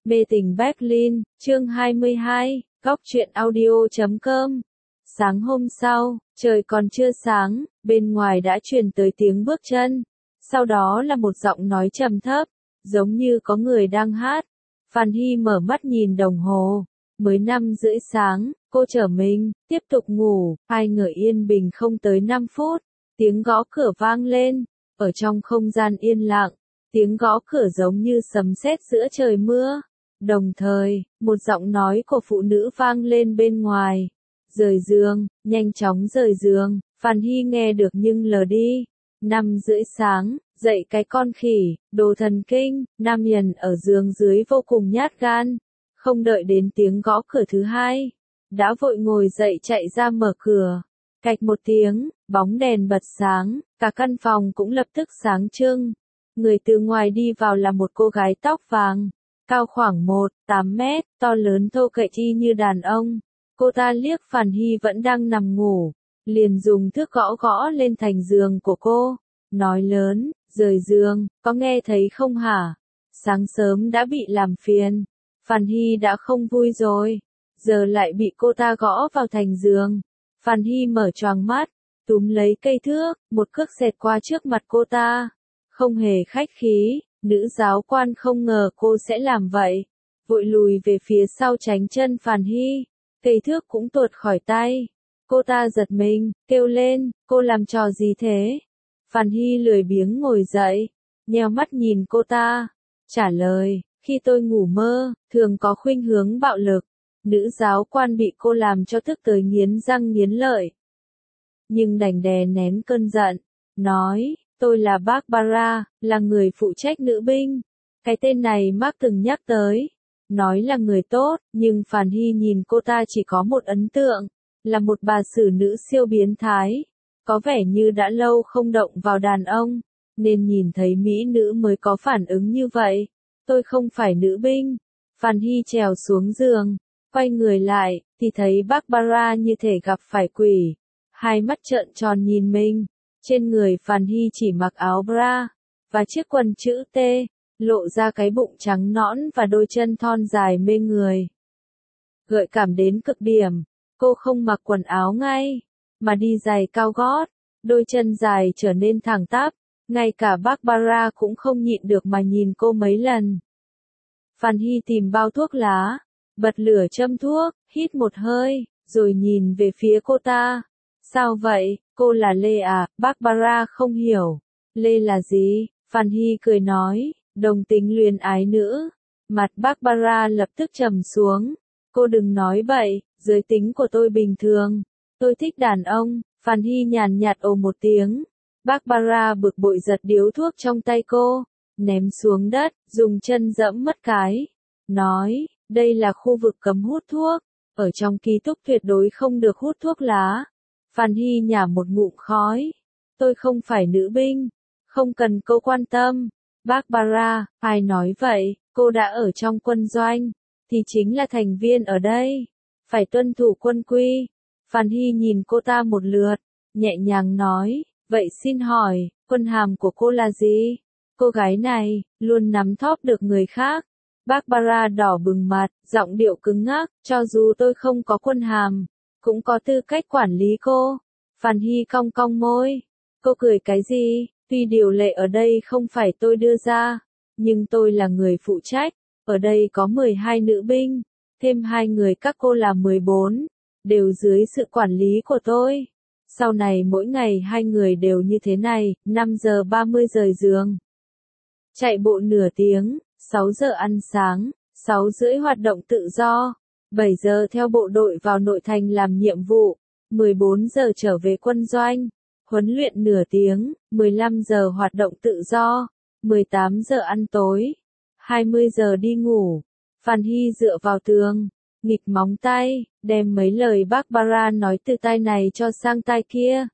Mê tình Berlin, chương 22, góc truyện audio.com. Sáng hôm sau, trời còn chưa sáng, bên ngoài đã truyền tới tiếng bước chân. Sau đó là một giọng nói trầm thấp, giống như có người đang hát. Phan Hy mở mắt nhìn đồng hồ. Mới 5:30 sáng, cô trở mình, tiếp tục ngủ. Ai ngờ yên bình không tới 5 phút. Tiếng gõ cửa vang lên. Ở trong không gian yên lặng, tiếng gõ cửa giống như sấm sét giữa trời mưa. Đồng thời, một giọng nói của phụ nữ vang lên bên ngoài. Rời giường, nhanh chóng rời giường. Phan Hy nghe được nhưng lờ đi. 5:30 sáng, dậy cái con khỉ, đồ thần kinh. Nam nhân ở giường dưới vô cùng nhát gan. Không đợi đến tiếng gõ cửa thứ hai, đã vội ngồi dậy chạy ra mở cửa. Cạch một tiếng, bóng đèn bật sáng, cả căn phòng cũng lập tức sáng trưng. Người từ ngoài đi vào là một cô gái tóc vàng, cao khoảng 1,8 mét, to lớn thô kệch y như đàn ông. Cô ta liếc Phan Hy vẫn đang nằm ngủ, liền dùng thước gõ gõ lên thành giường của cô, nói lớn, rời giường, có nghe thấy không hả? Sáng sớm đã bị làm phiền. Phan Hy đã không vui rồi, giờ lại bị cô ta gõ vào thành giường. Phan Hy mở choàng mắt, túm lấy cây thước, một cước xẹt qua trước mặt cô ta. Không hề khách khí, nữ giáo quan không ngờ cô sẽ làm vậy. Vội lùi về phía sau tránh chân Phan Hy, cây thước cũng tuột khỏi tay. Cô ta giật mình, kêu lên, cô làm trò gì thế? Phan Hy lười biếng ngồi dậy, nheo mắt nhìn cô ta, trả lời, khi tôi ngủ mơ, thường có khuynh hướng bạo lực. Nữ giáo quan bị cô làm cho tức tới nghiến răng nghiến lợi. Nhưng đành đè nén cơn giận, nói, tôi là Barbara, là người phụ trách nữ binh. Cái tên này Mark từng nhắc tới, nói là người tốt, nhưng Phan Hy nhìn cô ta chỉ có một ấn tượng, là một bà xử nữ siêu biến thái. Có vẻ như đã lâu không động vào đàn ông, nên nhìn thấy mỹ nữ mới có phản ứng như vậy. Tôi không phải nữ binh. Phan Hy trèo xuống giường, quay người lại, thì thấy Barbara như thể gặp phải quỷ. Hai mắt trợn tròn nhìn mình. Trên người Phan Hy chỉ mặc áo bra, và chiếc quần chữ T, lộ ra cái bụng trắng nõn và đôi chân thon dài mê người. Gợi cảm đến cực điểm, cô không mặc quần áo ngay, mà đi giày cao gót, đôi chân dài trở nên thẳng tắp. Ngay cả Barbara cũng không nhịn được mà nhìn cô mấy lần. Phan Hy tìm bao thuốc lá, bật lửa châm thuốc, hít một hơi, rồi nhìn về phía cô ta. Sao vậy, cô là Lê à? Barbara không hiểu. Lê là gì? Phan Hy cười nói, đồng tính luyến ái nữ. Mặt Barbara lập tức trầm xuống. Cô đừng nói bậy, giới tính của tôi bình thường. Tôi thích đàn ông. Phan Hy nhàn nhạt ồ một tiếng. Barbara bực bội giật điếu thuốc trong tay cô, ném xuống đất, dùng chân dẫm mất cái. Nói, đây là khu vực cấm hút thuốc, ở trong ký túc tuyệt đối không được hút thuốc lá. Phan Hy nhả một ngụm khói. Tôi không phải nữ binh, không cần cô quan tâm. Barbara, ai nói vậy, cô đã ở trong quân doanh, thì chính là thành viên ở đây, phải tuân thủ quân quy. Phan Hy nhìn cô ta một lượt, nhẹ nhàng nói, vậy xin hỏi, quân hàm của cô là gì? Cô gái này, luôn nắm thóp được người khác. Barbara đỏ bừng mặt, giọng điệu cứng ngắc, cho dù tôi không có quân hàm, cũng có tư cách quản lý cô. Phan Hy cong cong môi. Cô cười cái gì? Tuy điều lệ ở đây không phải tôi đưa ra, nhưng tôi là người phụ trách. Ở đây có 12 nữ binh, thêm 2 người các cô là 14, đều dưới sự quản lý của tôi. Sau này mỗi ngày 2 người đều như thế này, 5:30 rời giường. Chạy bộ nửa tiếng, 6 giờ ăn sáng, 6:30 hoạt động tự do, 7 giờ theo bộ đội vào nội thành làm nhiệm vụ, 14 giờ trở về quân doanh, huấn luyện nửa tiếng, 15 giờ hoạt động tự do, 18 giờ ăn tối, 20 giờ đi ngủ. Phan Hy dựa vào tường, nghịch móng tay, đem mấy lời Barbara nói từ tai này cho sang tai kia.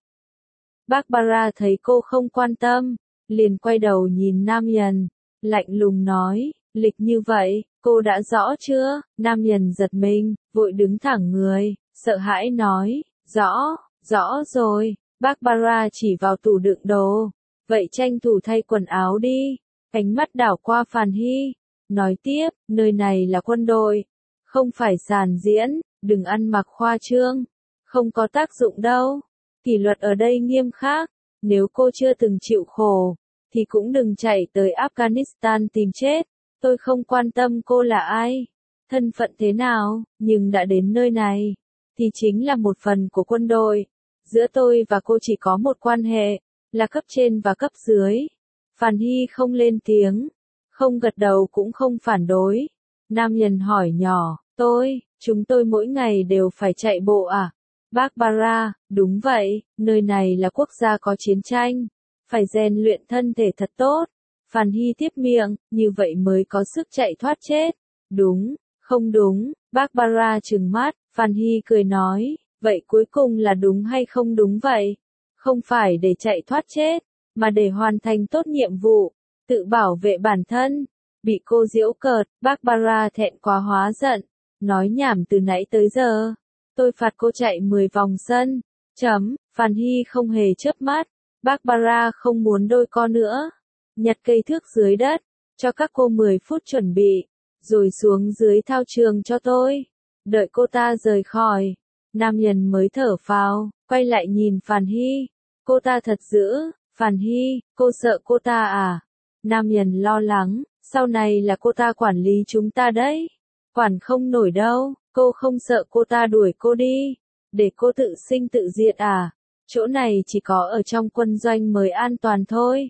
Barbara thấy cô không quan tâm, liền quay đầu nhìn nam nhân, lạnh lùng nói, lịch như vậy, cô đã rõ chưa? Nam nhân giật mình, vội đứng thẳng người, sợ hãi nói, rõ rồi. Barbara chỉ vào tủ đựng đồ, vậy tranh thủ thay quần áo đi. Ánh mắt đảo qua Phan Hy, nói tiếp, nơi này là quân đội, không phải sàn diễn, đừng ăn mặc khoa trương, không có tác dụng đâu. Kỷ luật ở đây nghiêm khắc, nếu cô chưa từng chịu khổ, thì cũng đừng chạy tới Afghanistan tìm chết. Tôi không quan tâm cô là ai, thân phận thế nào, nhưng đã đến nơi này, thì chính là một phần của quân đội. Giữa tôi và cô chỉ có một quan hệ, là cấp trên và cấp dưới. Phàn Hy không lên tiếng, không gật đầu cũng không phản đối. Nam nhân hỏi nhỏ, chúng tôi mỗi ngày đều phải chạy bộ à? Barbara, đúng vậy, nơi này là quốc gia có chiến tranh, phải rèn luyện thân thể thật tốt. Phàn Hy tiếp miệng, như vậy mới có sức chạy thoát chết. Đúng, không đúng, Barbara trừng mắt, Phàn Hy cười nói, vậy cuối cùng là đúng hay không đúng vậy? Không phải để chạy thoát chết, mà để hoàn thành tốt nhiệm vụ, tự bảo vệ bản thân. Bị cô giễu cợt, Barbara thẹn quá hóa giận, nói nhảm từ nãy tới giờ. Tôi phạt cô chạy 10 vòng sân. Phàn Hy không hề chớp mắt. Barbara không muốn đôi co nữa. Nhặt cây thước dưới đất, cho các cô 10 phút chuẩn bị, rồi xuống dưới thao trường cho tôi. Đợi cô ta rời khỏi, nam nhân mới thở phào, quay lại nhìn Phàn Hy. Cô ta thật dữ, Phàn Hy, cô sợ cô ta à? Nam nhân lo lắng, sau này là cô ta quản lý chúng ta đấy. Quản không nổi đâu, cô không sợ cô ta đuổi cô đi, để cô tự sinh tự diệt à? Chỗ này chỉ có ở trong quân doanh mới an toàn thôi.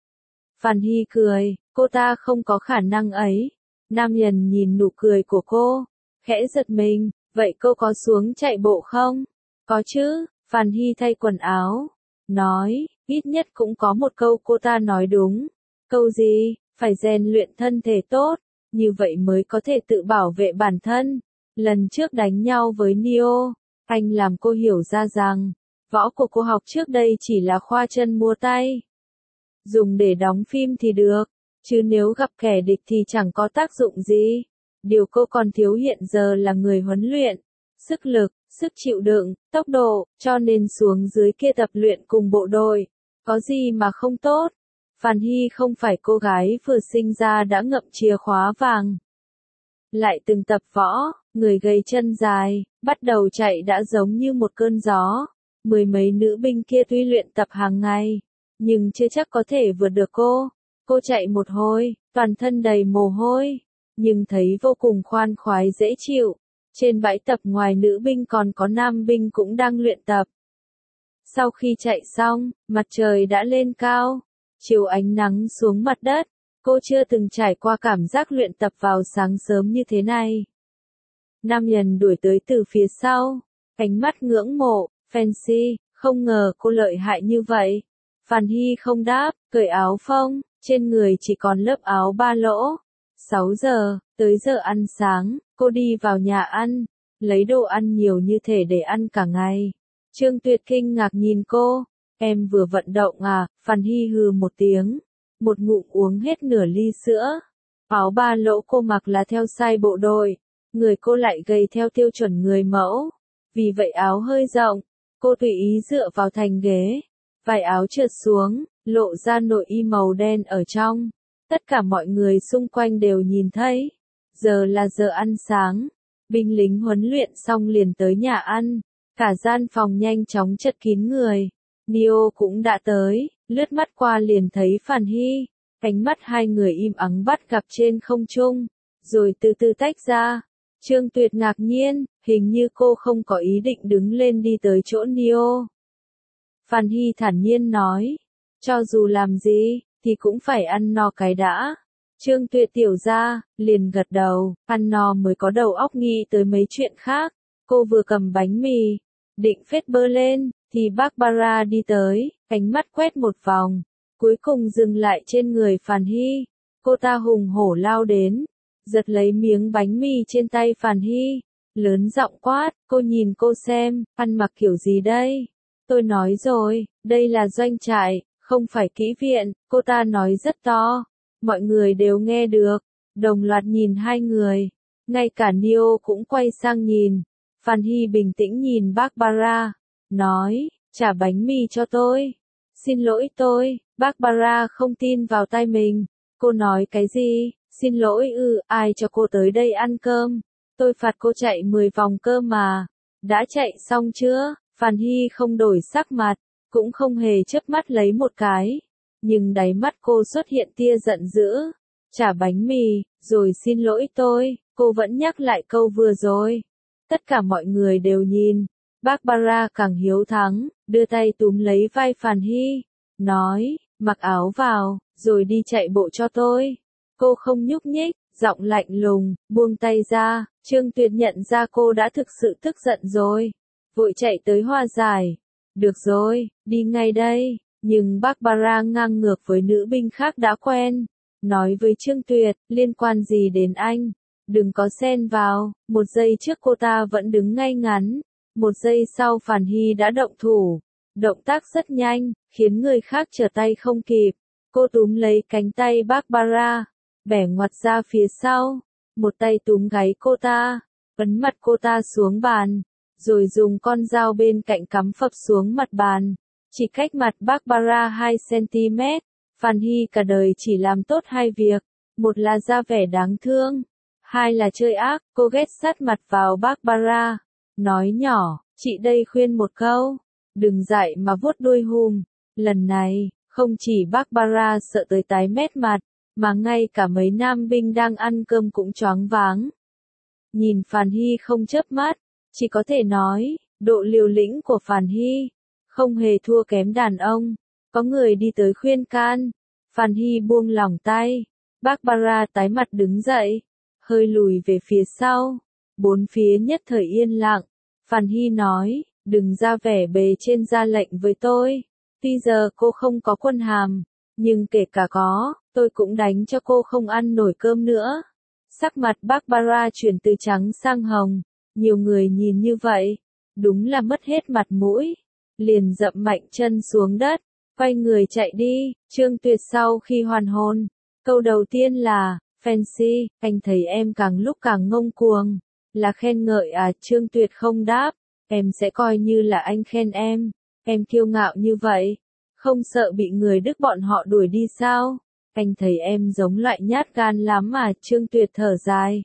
Phàn Hy cười, cô ta không có khả năng ấy. Nam nhân nhìn nụ cười của cô, khẽ giật mình, vậy cô có xuống chạy bộ không? Có chứ, Phàn Hy thay quần áo, nói, ít nhất cũng có một câu cô ta nói đúng. Câu gì? Phải rèn luyện thân thể tốt, như vậy mới có thể tự bảo vệ bản thân. Lần trước đánh nhau với Neo, anh làm cô hiểu ra rằng, võ của cô học trước đây chỉ là khoa chân múa tay. Dùng để đóng phim thì được, chứ nếu gặp kẻ địch thì chẳng có tác dụng gì. Điều cô còn thiếu hiện giờ là người huấn luyện, sức lực, sức chịu đựng, tốc độ, cho nên xuống dưới kia tập luyện cùng bộ đội. Có gì mà không tốt? Phàn Hy không phải cô gái vừa sinh ra đã ngậm chìa khóa vàng. Lại từng tập võ, người gầy chân dài, bắt đầu chạy đã giống như một cơn gió. Mười mấy nữ binh kia tuy luyện tập hàng ngày, nhưng chưa chắc có thể vượt được cô. Cô chạy một hồi, toàn thân đầy mồ hôi, nhưng thấy vô cùng khoan khoái dễ chịu. Trên bãi tập ngoài nữ binh còn có nam binh cũng đang luyện tập. Sau khi chạy xong, mặt trời đã lên cao, chiếu ánh nắng xuống mặt đất. Cô chưa từng trải qua cảm giác luyện tập vào sáng sớm như thế này. Nam nhân đuổi tới từ phía sau, ánh mắt ngưỡng mộ, Fancy, không ngờ cô lợi hại như vậy. Phàn Hy không đáp, cởi áo phông, trên người chỉ còn lớp áo ba lỗ. 6 giờ, tới giờ ăn sáng, cô đi vào nhà ăn, lấy đồ ăn nhiều như thể để ăn cả ngày. Trương Tuyệt kinh ngạc nhìn cô, em vừa vận động à? Phàn Hy hừ một tiếng, một ngụm uống hết nửa ly sữa. Áo ba lỗ cô mặc là theo size bộ đội, người cô lại gầy theo tiêu chuẩn người mẫu, vì vậy áo hơi rộng. Cô tùy ý dựa vào thành ghế, vải áo trượt xuống, lộ ra nội y màu đen ở trong. Tất cả mọi người xung quanh đều nhìn thấy. Giờ là giờ ăn sáng, binh lính huấn luyện xong liền tới nhà ăn, cả gian phòng nhanh chóng chật kín người. Neo cũng đã tới, lướt mắt qua liền thấy Phàn Hy, ánh mắt hai người im ắng bắt gặp trên không trung, rồi từ từ tách ra. Trương Tuyệt ngạc nhiên, hình như cô không có ý định đứng lên đi tới chỗ Neo. Phàn Hy thản nhiên nói, cho dù làm gì, thì cũng phải ăn no cái đã. Trương Tuyệt tiểu ra, liền gật đầu, ăn no mới có đầu óc nghĩ tới mấy chuyện khác. Cô vừa cầm bánh mì, định phết bơ lên, thì Barbara đi tới, ánh mắt quét một vòng, cuối cùng dừng lại trên người Phàn Hy. Cô ta hùng hổ lao đến, giật lấy miếng bánh mì trên tay Phàn Hy, lớn giọng quát, cô nhìn cô xem, ăn mặc kiểu gì đây? Tôi nói rồi, đây là doanh trại, không phải kỹ viện, cô ta nói rất to, mọi người đều nghe được, đồng loạt nhìn hai người, ngay cả Neo cũng quay sang nhìn. Phàn Hy bình tĩnh nhìn Barbara, nói, trả bánh mì cho tôi. Xin lỗi tôi, Barbara không tin vào tai mình, cô nói cái gì, Xin lỗi ai cho cô tới đây ăn cơm? Tôi phạt cô chạy 10 vòng cơ mà. Đã chạy xong chưa? Phàn Hy không đổi sắc mặt, cũng không hề chớp mắt lấy một cái. Nhưng đáy mắt cô xuất hiện tia giận dữ. Trả bánh mì, rồi xin lỗi tôi, cô vẫn nhắc lại câu vừa rồi. Tất cả mọi người đều nhìn. Barbara càng hiếu thắng, đưa tay túm lấy vai Phàn Hy, nói, mặc áo vào, rồi đi chạy bộ cho tôi. Cô không nhúc nhích, giọng lạnh lùng, buông tay ra. Trương Tuyệt nhận ra cô đã thực sự tức giận rồi, vội chạy tới hòa giải. Được rồi, đi ngay đây. Nhưng Barbara ngang ngược với nữ binh khác đã quen, nói với Trương Tuyệt, liên quan gì đến anh? Đừng có xen vào. Một giây trước cô ta vẫn đứng ngay ngắn, một giây sau Phàn Hy đã động thủ. Động tác rất nhanh, khiến người khác trở tay không kịp. Cô túm lấy cánh tay Barbara, bẻ ngoặt ra phía sau, một tay túm gáy cô ta, ấn mặt cô ta xuống bàn, rồi dùng con dao bên cạnh cắm phập xuống mặt bàn. Chỉ cách mặt Barbara 2 cm, Phàn Hy cả đời chỉ làm tốt hai việc, một là ra vẻ đáng thương, hai là chơi ác. Cô ghét sát mặt vào Barbara, nói nhỏ, chị đây khuyên một câu, đừng dại mà vuốt đuôi hùm. Lần này, không chỉ Barbara sợ tới tái mét mặt, mà ngay cả mấy nam binh đang ăn cơm cũng choáng váng. Nhìn Phàn Hy không chớp mắt, chỉ có thể nói, độ liều lĩnh của Phàn Hy không hề thua kém đàn ông. Có người đi tới khuyên can, Phàn Hy buông lỏng tay. Barbara tái mặt đứng dậy, hơi lùi về phía sau. Bốn phía nhất thời yên lặng. Phàn Hy nói, đừng ra vẻ bề trên ra lệnh với tôi. Tuy giờ cô không có quân hàm, nhưng kể cả có, tôi cũng đánh cho cô không ăn nổi cơm nữa. Sắc mặt Barbara chuyển từ trắng sang hồng. Nhiều người nhìn như vậy, đúng là mất hết mặt mũi. Liền dậm mạnh chân xuống đất, quay người chạy đi. Trương Tuyệt sau khi hoàn hồn, câu đầu tiên là, Fancy, anh thấy em càng lúc càng ngông cuồng. Là khen ngợi à? Trương Tuyệt không đáp, em sẽ coi như là anh khen em kiêu ngạo như vậy, không sợ bị người Đức bọn họ đuổi đi sao? Anh thấy em giống loại nhát gan lắm mà. Trương Tuyệt thở dài.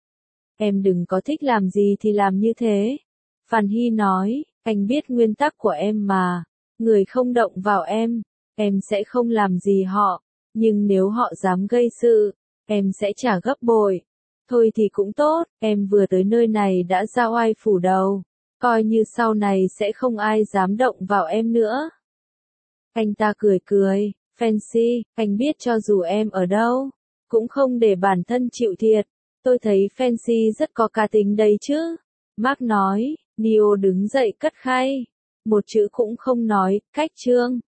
Em đừng có thích làm gì thì làm như thế. Phàn Hy nói, anh biết nguyên tắc của em mà, người không động vào em sẽ không làm gì họ, nhưng nếu họ dám gây sự, em sẽ trả gấp bội. Thôi thì cũng tốt, em vừa tới nơi này đã ra oai phủ đầu, coi như sau này sẽ không ai dám động vào em nữa. Anh ta cười cười, Fancy, anh biết cho dù em ở đâu, cũng không để bản thân chịu thiệt. Tôi thấy Fancy rất có cá tính đấy chứ. Mark nói. Neo đứng dậy cất khay, một chữ cũng không nói. Cách Trương